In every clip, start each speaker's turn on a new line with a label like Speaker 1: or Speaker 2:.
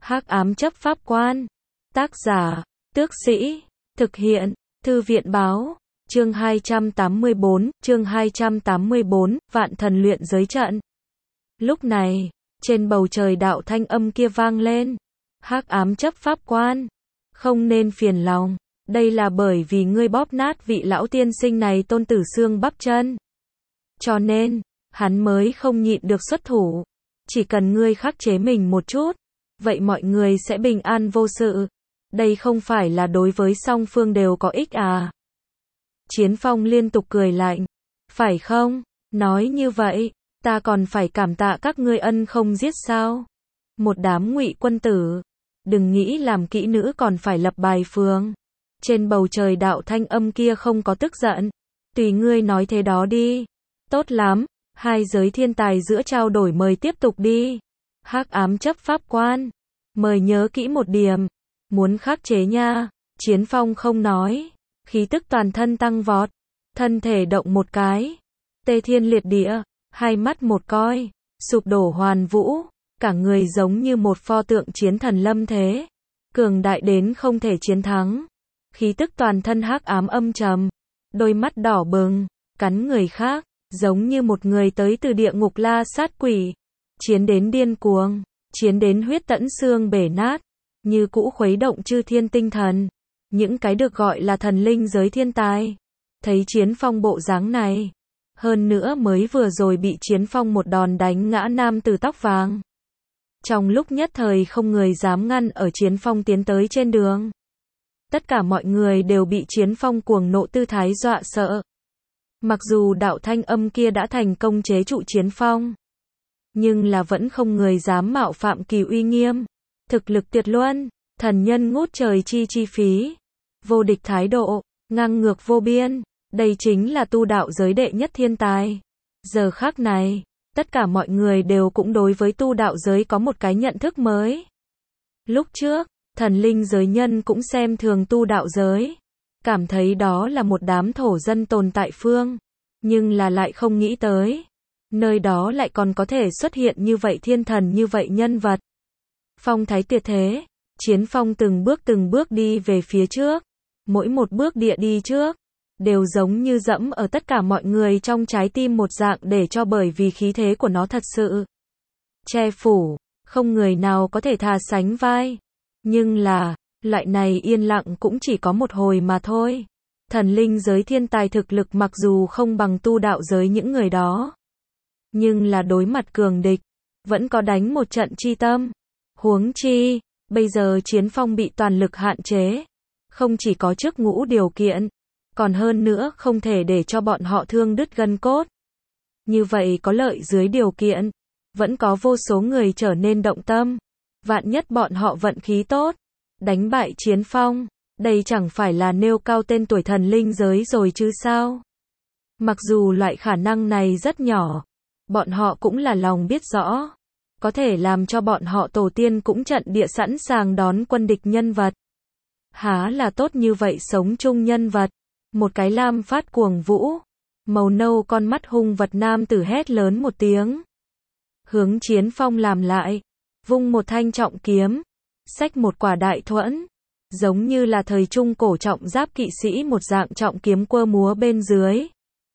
Speaker 1: Hắc ám chấp pháp quan. Tác giả, Tước Sĩ. Thực hiện, Thư viện báo. Chương 284, Vạn thần luyện giới trận. Lúc này, trên bầu trời đạo thanh âm kia vang lên. Hắc ám chấp pháp quan. Không nên phiền lòng. Đây là bởi vì ngươi bóp nát vị lão tiên sinh này tôn tử xương bắp chân. Cho nên, hắn mới không nhịn được xuất thủ. Chỉ cần ngươi khắc chế mình một chút, vậy mọi người sẽ bình an vô sự. Đây không phải là đối với song phương đều có ích à? Chiến Phong liên tục cười lạnh. Phải không? Nói như vậy, ta còn phải cảm tạ các ngươi ân không giết sao? Một đám ngụy quân tử. Đừng nghĩ làm kỹ nữ còn phải lập bài phương. Trên bầu trời đạo thanh âm kia không có tức giận. Tùy ngươi nói thế đó đi. Tốt lắm, hai giới thiên tài giữa trao đổi mời tiếp tục đi. Hắc ám chấp pháp quan. Mời nhớ kỹ một điểm. Muốn khắc chế nha. Chiến Phong không nói. Khí tức toàn thân tăng vọt. Thân thể động một cái. Tê thiên liệt địa. Hai mắt một coi. Sụp đổ hoàn vũ. Cả người giống như một pho tượng chiến thần lâm thế. Cường đại đến không thể chiến thắng. Khí tức toàn thân hắc ám âm trầm. Đôi mắt đỏ bừng. Cắn người khác. Giống như một người tới từ địa ngục la sát quỷ. Chiến đến điên cuồng. Chiến đến huyết tẫn xương bể nát. Như cũ khuấy động chư thiên tinh thần. Những cái được gọi là thần linh giới thiên tài. Thấy Chiến Phong bộ dáng này. Hơn nữa mới vừa rồi bị Chiến Phong một đòn đánh ngã nam tử tóc vàng. Trong lúc nhất thời không người dám ngăn ở Chiến Phong tiến tới trên đường. Tất cả mọi người đều bị Chiến Phong cuồng nộ tư thái dọa sợ. Mặc dù đạo thanh âm kia đã thành công chế trụ Chiến Phong. Nhưng là vẫn không người dám mạo phạm kỳ uy nghiêm. Thực lực tuyệt luân, thần nhân ngút trời chi phí. Vô địch thái độ, ngang ngược vô biên. Đây chính là tu đạo giới đệ nhất thiên tài. Giờ khắc này, tất cả mọi người đều cũng đối với tu đạo giới có một cái nhận thức mới. Lúc trước, thần linh giới nhân cũng xem thường tu đạo giới. Cảm thấy đó là một đám thổ dân tồn tại phương. Nhưng là lại không nghĩ tới. Nơi đó lại còn có thể xuất hiện như vậy thiên thần như vậy nhân vật. Phong thái tuyệt thế. Chiến Phong từng bước đi về phía trước. Mỗi một bước địa đi trước. Đều giống như dẫm ở tất cả mọi người trong trái tim một dạng để cho bởi vì khí thế của nó thật sự che phủ. Không người nào có thể thà sánh vai. Nhưng là, loại này yên lặng cũng chỉ có một hồi mà thôi. Thần linh giới thiên tài thực lực mặc dù không bằng tu đạo giới những người đó. Nhưng là đối mặt cường địch. Vẫn có đánh một trận chi tâm. Huống chi, bây giờ Chiến Phong bị toàn lực hạn chế. Không chỉ có trước ngũ điều kiện. Còn hơn nữa không thể để cho bọn họ thương đứt gân cốt. Như vậy có lợi dưới điều kiện. Vẫn có vô số người trở nên động tâm. Vạn nhất bọn họ vận khí tốt. Đánh bại Chiến Phong. Đây chẳng phải là nêu cao tên tuổi thần linh giới rồi chứ sao. Mặc dù loại khả năng này rất nhỏ. Bọn họ cũng là lòng biết rõ. Có thể làm cho bọn họ tổ tiên cũng trận địa sẵn sàng đón quân địch nhân vật. Há là tốt như vậy sống chung nhân vật. Một cái lam phát cuồng vũ. Màu nâu con mắt hung vật nam tử hét lớn một tiếng. Hướng Chiến Phong làm lại. Vung một thanh trọng kiếm. Xách một quả đại thuẫn. Giống như là thời trung cổ trọng giáp kỵ sĩ một dạng trọng kiếm quơ múa bên dưới.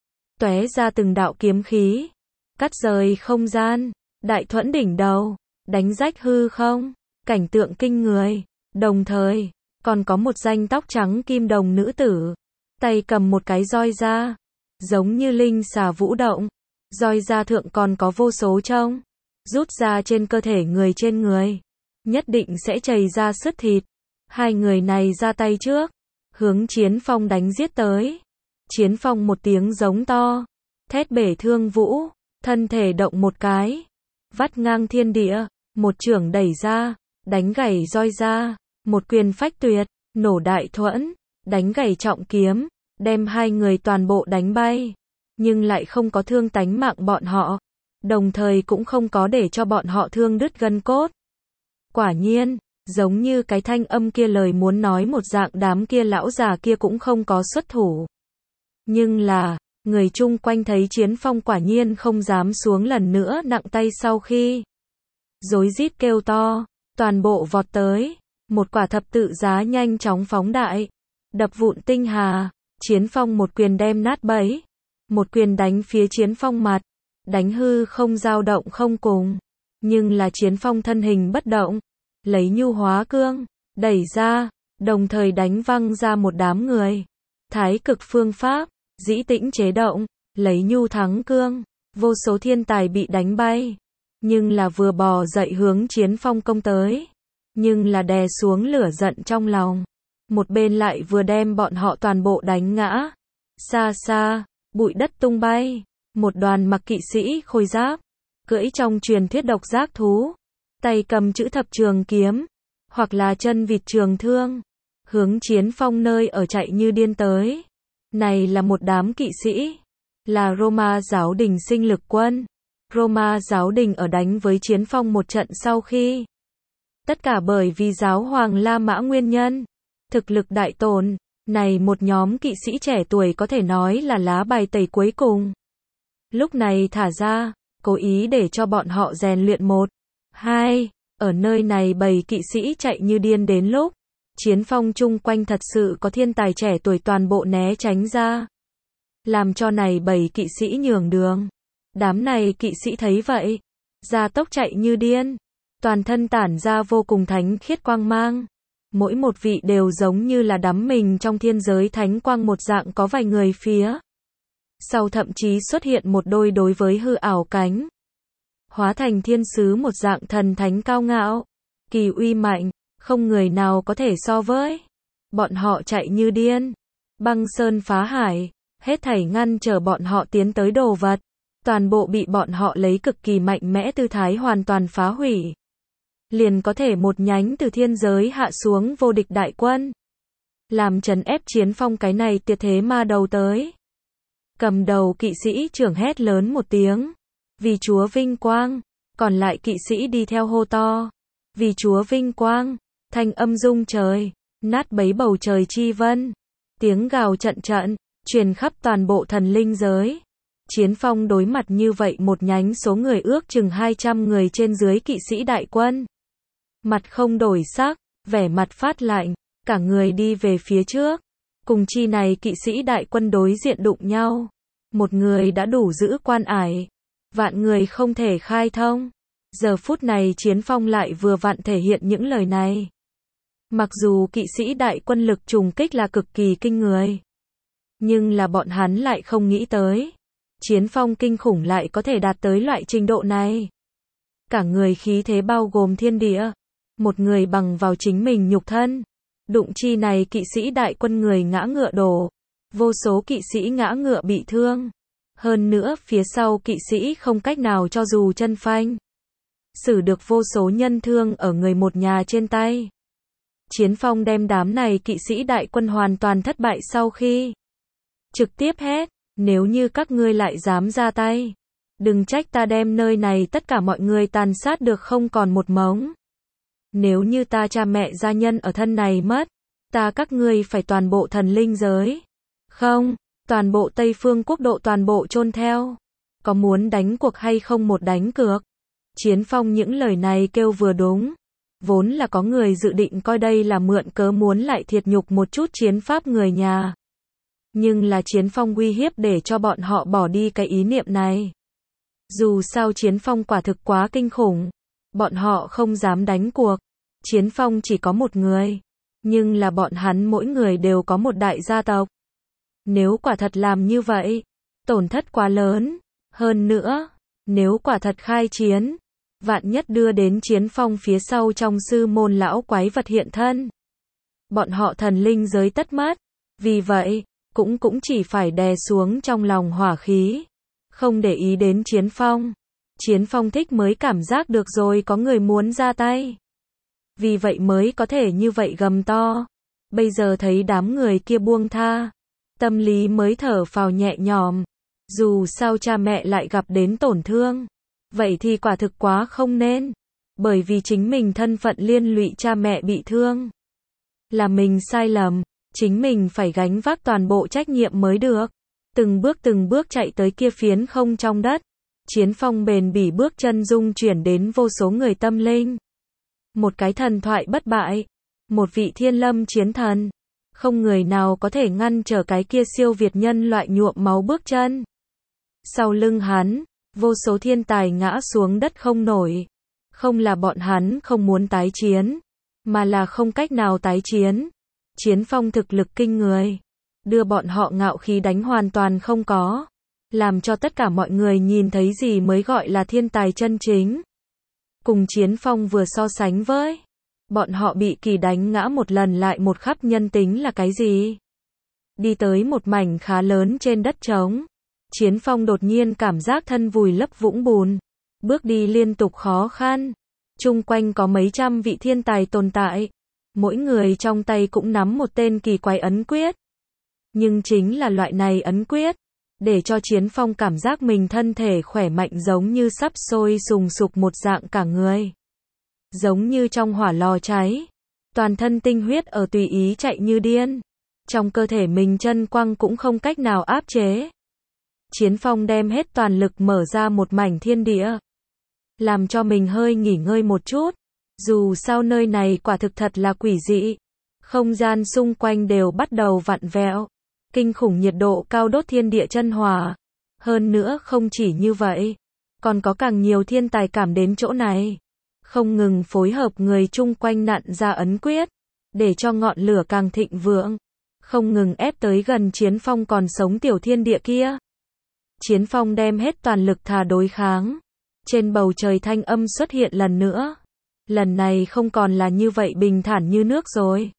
Speaker 1: Tóe ra từng đạo kiếm khí. Cắt rời không gian. Đại thuẫn đỉnh đầu. Đánh rách hư không. Cảnh tượng kinh người. Đồng thời, còn có một danh tóc trắng kim đồng nữ tử. Tay cầm một cái roi da. Giống như linh xà vũ động. Roi da thượng còn có vô số trông. Rút ra trên cơ thể người trên người. Nhất định sẽ chảy ra sứt thịt. Hai người này ra tay trước. Hướng Chiến Phong đánh giết tới. Chiến Phong một tiếng giống to. Thét bể thương vũ. Thân thể động một cái. Vắt ngang thiên địa. Một chưởng đẩy ra. Đánh gãy roi ra. Một quyền phách tuyệt. Nổ đại thuẫn. Đánh gãy trọng kiếm. Đem hai người toàn bộ đánh bay. Nhưng lại không có thương tánh mạng bọn họ. Đồng thời cũng không có để cho bọn họ thương đứt gân cốt. Quả nhiên, giống như cái thanh âm kia lời muốn nói một dạng đám kia lão già kia cũng không có xuất thủ. Nhưng là, người chung quanh thấy Chiến Phong quả nhiên không dám xuống lần nữa nặng tay sau khi. Rối rít kêu to, toàn bộ vọt tới, một quả thập tự giá nhanh chóng phóng đại, đập vụn tinh hà, Chiến Phong một quyền đem nát bấy, một quyền đánh phía Chiến Phong mặt, đánh hư không dao động không cùng, nhưng là Chiến Phong thân hình bất động, lấy nhu hóa cương, đẩy ra, đồng thời đánh văng ra một đám người. Thái cực phương pháp, dĩ tĩnh chế động, lấy nhu thắng cương, vô số thiên tài bị đánh bay, nhưng là vừa bò dậy hướng Chiến Phong công tới, nhưng là đè xuống lửa giận trong lòng, một bên lại vừa đem bọn họ toàn bộ đánh ngã. Xa xa, bụi đất tung bay, một đoàn mặc kỵ sĩ khôi giáp, cưỡi trong truyền thuyết độc giác thú, tay cầm chữ thập trường kiếm, hoặc là chân vịt trường thương, hướng Chiến Phong nơi ở chạy như điên tới. Này là một đám kỵ sĩ, là Roma giáo đình sinh lực quân. Roma giáo đình ở đánh với Chiến Phong một trận sau khi, tất cả bởi vì giáo hoàng La Mã nguyên nhân, thực lực đại tổn, này một nhóm kỵ sĩ trẻ tuổi có thể nói là lá bài tẩy cuối cùng. Lúc này thả ra, cố ý để cho bọn họ rèn luyện một, hai, ở nơi này bầy kỵ sĩ chạy như điên đến lúc, Chiến Phong chung quanh thật sự có thiên tài trẻ tuổi toàn bộ né tránh ra, làm cho này bầy kỵ sĩ nhường đường. Đám này kỵ sĩ thấy vậy, gia tốc chạy như điên, toàn thân tản ra vô cùng thánh khiết quang mang. Mỗi một vị đều giống như là đắm mình trong thiên giới thánh quang một dạng, có vài người phía sau thậm chí xuất hiện một đôi đối với hư ảo cánh, hóa thành thiên sứ một dạng thần thánh cao ngạo, kỳ uy mạnh, không người nào có thể so với. Bọn họ chạy như điên, băng sơn phá hải, hết thảy ngăn trở bọn họ tiến tới đồ vật, toàn bộ bị bọn họ lấy cực kỳ mạnh mẽ tư thái hoàn toàn phá hủy. Liền có thể một nhánh từ thiên giới hạ xuống vô địch đại quân, làm trấn ép Chiến Phong cái này tiệt thế ma đầu tới. Cầm đầu kỵ sĩ trưởng hét lớn một tiếng, vì Chúa vinh quang, còn lại kỵ sĩ đi theo hô to, vì Chúa vinh quang, thanh âm rung trời, nát bấy bầu trời chi vân, tiếng gào trận trận, truyền khắp toàn bộ thần linh giới. Chiến Phong đối mặt như vậy một nhánh số người ước chừng 200 người trên dưới kỵ sĩ đại quân, mặt không đổi sắc, vẻ mặt phát lạnh, cả người đi về phía trước, cùng chi này kỵ sĩ đại quân đối diện đụng nhau, một người đã đủ giữ quan ải, vạn người không thể khai thông. Giờ phút này Chiến Phong lại vừa vặn thể hiện những lời này. Mặc dù kỵ sĩ đại quân lực trùng kích là cực kỳ kinh người, nhưng là bọn hắn lại không nghĩ tới, Chiến Phong kinh khủng lại có thể đạt tới loại trình độ này. Cả người khí thế bao gồm thiên địa, một người bằng vào chính mình nhục thân, đụng chi này kỵ sĩ đại quân người ngã ngựa đổ, vô số kỵ sĩ ngã ngựa bị thương, hơn nữa phía sau kỵ sĩ không cách nào cho dù chân phanh, xử được vô số nhân thương ở người một nhà trên tay. Chiến Phong đem đám này kỵ sĩ đại quân hoàn toàn thất bại sau khi trực tiếp hét, nếu như các ngươi lại dám ra tay, đừng trách ta đem nơi này tất cả mọi người tàn sát được không còn một mống. Nếu như ta cha mẹ gia nhân ở thân này mất, ta các ngươi phải toàn bộ thần linh giới, không, toàn bộ Tây Phương quốc độ toàn bộ chôn theo. Có muốn đánh cuộc hay không một đánh cược? Chiến Phong những lời này kêu vừa đúng. Vốn là có người dự định coi đây là mượn cớ muốn lại thiệt nhục một chút chiến pháp người nhà. Nhưng là Chiến Phong uy hiếp để cho bọn họ bỏ đi cái ý niệm này. Dù sao Chiến Phong quả thực quá kinh khủng, bọn họ không dám đánh cuộc. Chiến Phong chỉ có một người, nhưng là bọn hắn mỗi người đều có một đại gia tộc. Nếu quả thật làm như vậy, tổn thất quá lớn. Hơn nữa, nếu quả thật khai chiến, vạn nhất đưa đến Chiến Phong phía sau trong sư môn lão quái vật hiện thân, bọn họ thần linh giới tất mất. Vì vậy, cũng chỉ phải đè xuống trong lòng hỏa khí, không để ý đến Chiến Phong. Chiến Phong thích mới cảm giác được rồi có người muốn ra tay, vì vậy mới có thể như vậy gầm to. Bây giờ thấy đám người kia buông tha, tâm lý mới thở phào nhẹ nhõm. Dù sao cha mẹ lại gặp đến tổn thương, vậy thì quả thực quá không nên, bởi vì chính mình thân phận liên lụy cha mẹ bị thương, là mình sai lầm, chính mình phải gánh vác toàn bộ trách nhiệm mới được. Từng bước chạy tới kia phiến không trong đất, Chiến Phong bền bỉ bước chân dung chuyển đến vô số người tâm linh. một cái thần thoại bất bại, một vị thiên lâm chiến thần. Không người nào có thể ngăn trở cái kia siêu việt nhân loại nhuộm máu bước chân. Sau lưng hắn, vô số thiên tài ngã xuống đất không nổi. Không là bọn hắn không muốn tái chiến, mà là không cách nào tái chiến. Chiến phong thực lực kinh người, đưa bọn họ ngạo khí đánh hoàn toàn không có, làm cho tất cả mọi người nhìn thấy gì mới gọi là thiên tài chân chính. Cùng chiến phong vừa so sánh với, bọn họ bị kỳ đánh ngã một lần lại một khắp nhân tính là cái gì? Đi tới một mảnh khá lớn trên đất trống, chiến phong đột nhiên cảm giác thân vùi lấp vũng bùn, bước đi liên tục khó khăn. Chung quanh có mấy trăm vị thiên tài tồn tại, mỗi người trong tay cũng nắm một tên kỳ quái ấn quyết. Nhưng chính là loại này ấn quyết, để cho chiến phong cảm giác mình thân thể khỏe mạnh giống như sắp sôi sùng sục một dạng cả người. Giống như trong hỏa lò cháy, toàn thân tinh huyết ở tùy ý chạy như điên. Trong cơ thể mình chân quăng cũng không cách nào áp chế. Chiến phong đem hết toàn lực mở ra một mảnh thiên địa, làm cho mình hơi nghỉ ngơi một chút. Dù sao nơi này quả thực thật là quỷ dị. Không gian xung quanh đều bắt đầu vặn vẹo. Kinh khủng nhiệt độ cao đốt thiên địa chân hỏa. Hơn nữa không chỉ như vậy, còn có càng nhiều thiên tài cảm đến chỗ này. Không ngừng phối hợp người chung quanh nặn ra ấn quyết, để cho ngọn lửa càng thịnh vượng. Không ngừng ép tới gần chiến phong còn sống tiểu thiên địa kia. Chiến phong đem hết toàn lực thà đối kháng. Trên bầu trời thanh âm xuất hiện lần nữa. Lần này không còn là như vậy bình thản như nước rồi.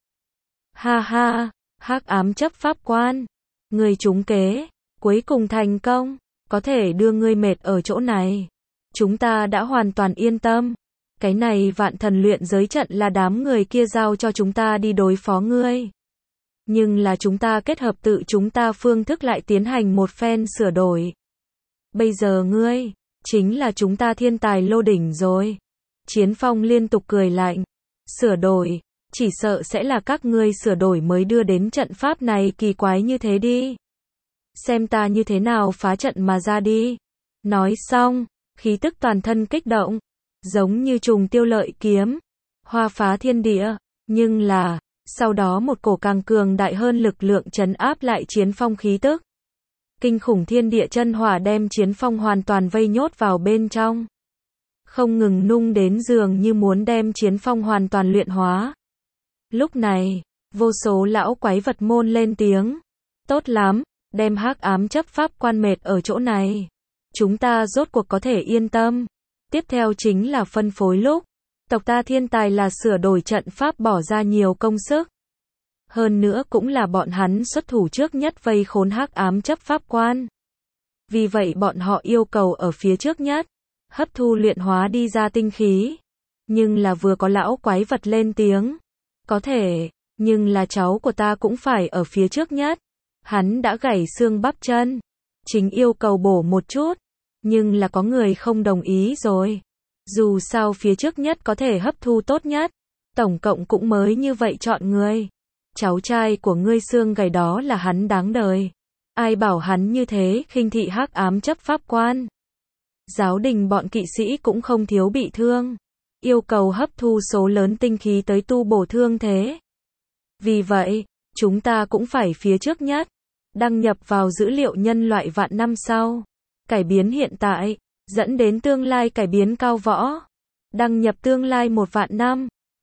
Speaker 1: Ha ha, hắc ám chấp pháp quan. Ngươi trúng kế, cuối cùng thành công, có thể đưa ngươi mệt ở chỗ này. Chúng ta đã hoàn toàn yên tâm. Cái này vạn thần luyện giới trận là đám người kia giao cho chúng ta đi đối phó ngươi. Nhưng là chúng ta kết hợp tự chúng ta phương thức lại tiến hành một phen sửa đổi. Bây giờ ngươi, chính là chúng ta thiên tài lô đỉnh rồi. Chiến phong liên tục cười lạnh. Sửa đổi, chỉ sợ sẽ là các ngươi sửa đổi mới đưa đến trận pháp này kỳ quái như thế đi. Xem ta như thế nào phá trận mà ra đi. Nói xong, khí tức toàn thân kích động, giống như trùng tiêu lợi kiếm, hoa phá thiên địa. Nhưng là, sau đó một cổ càng cường đại hơn lực lượng trấn áp lại chiến phong khí tức. Kinh khủng thiên địa chân hỏa đem chiến phong hoàn toàn vây nhốt vào bên trong. Không ngừng nung đến dường như muốn đem chiến phong hoàn toàn luyện hóa. Lúc này, vô số lão quái vật môn lên tiếng. Tốt lắm, đem hắc ám chấp pháp quan mệt ở chỗ này. Chúng ta rốt cuộc có thể yên tâm. Tiếp theo chính là phân phối lúc. Tộc ta thiên tài là sửa đổi trận pháp bỏ ra nhiều công sức. Hơn nữa cũng là bọn hắn xuất thủ trước nhất vây khốn hắc ám chấp pháp quan. Vì vậy bọn họ yêu cầu ở phía trước nhất, hấp thu luyện hóa đi ra tinh khí. Nhưng là vừa có lão quái vật lên tiếng. Có thể, nhưng là cháu của ta cũng phải ở phía trước nhất. Hắn đã gãy xương bắp chân. Chính yêu cầu bổ một chút. Nhưng là có người không đồng ý rồi. Dù sao phía trước nhất có thể hấp thu tốt nhất. Tổng cộng cũng mới như vậy chọn người. Cháu trai của ngươi xương gãy đó là hắn đáng đời. Ai bảo hắn như thế khinh thị hắc ám chấp pháp quan. Giáo đình bọn kỵ sĩ cũng không thiếu bị thương. Yêu cầu hấp thu số lớn tinh khí tới tu bổ thương thế. Vì vậy, chúng ta cũng phải phía trước nhất. Đăng nhập vào dữ liệu nhân loại vạn năm sau. Cải biến hiện tại, dẫn đến tương lai cải biến cao võ. Đăng nhập tương lai 1 vạn năm.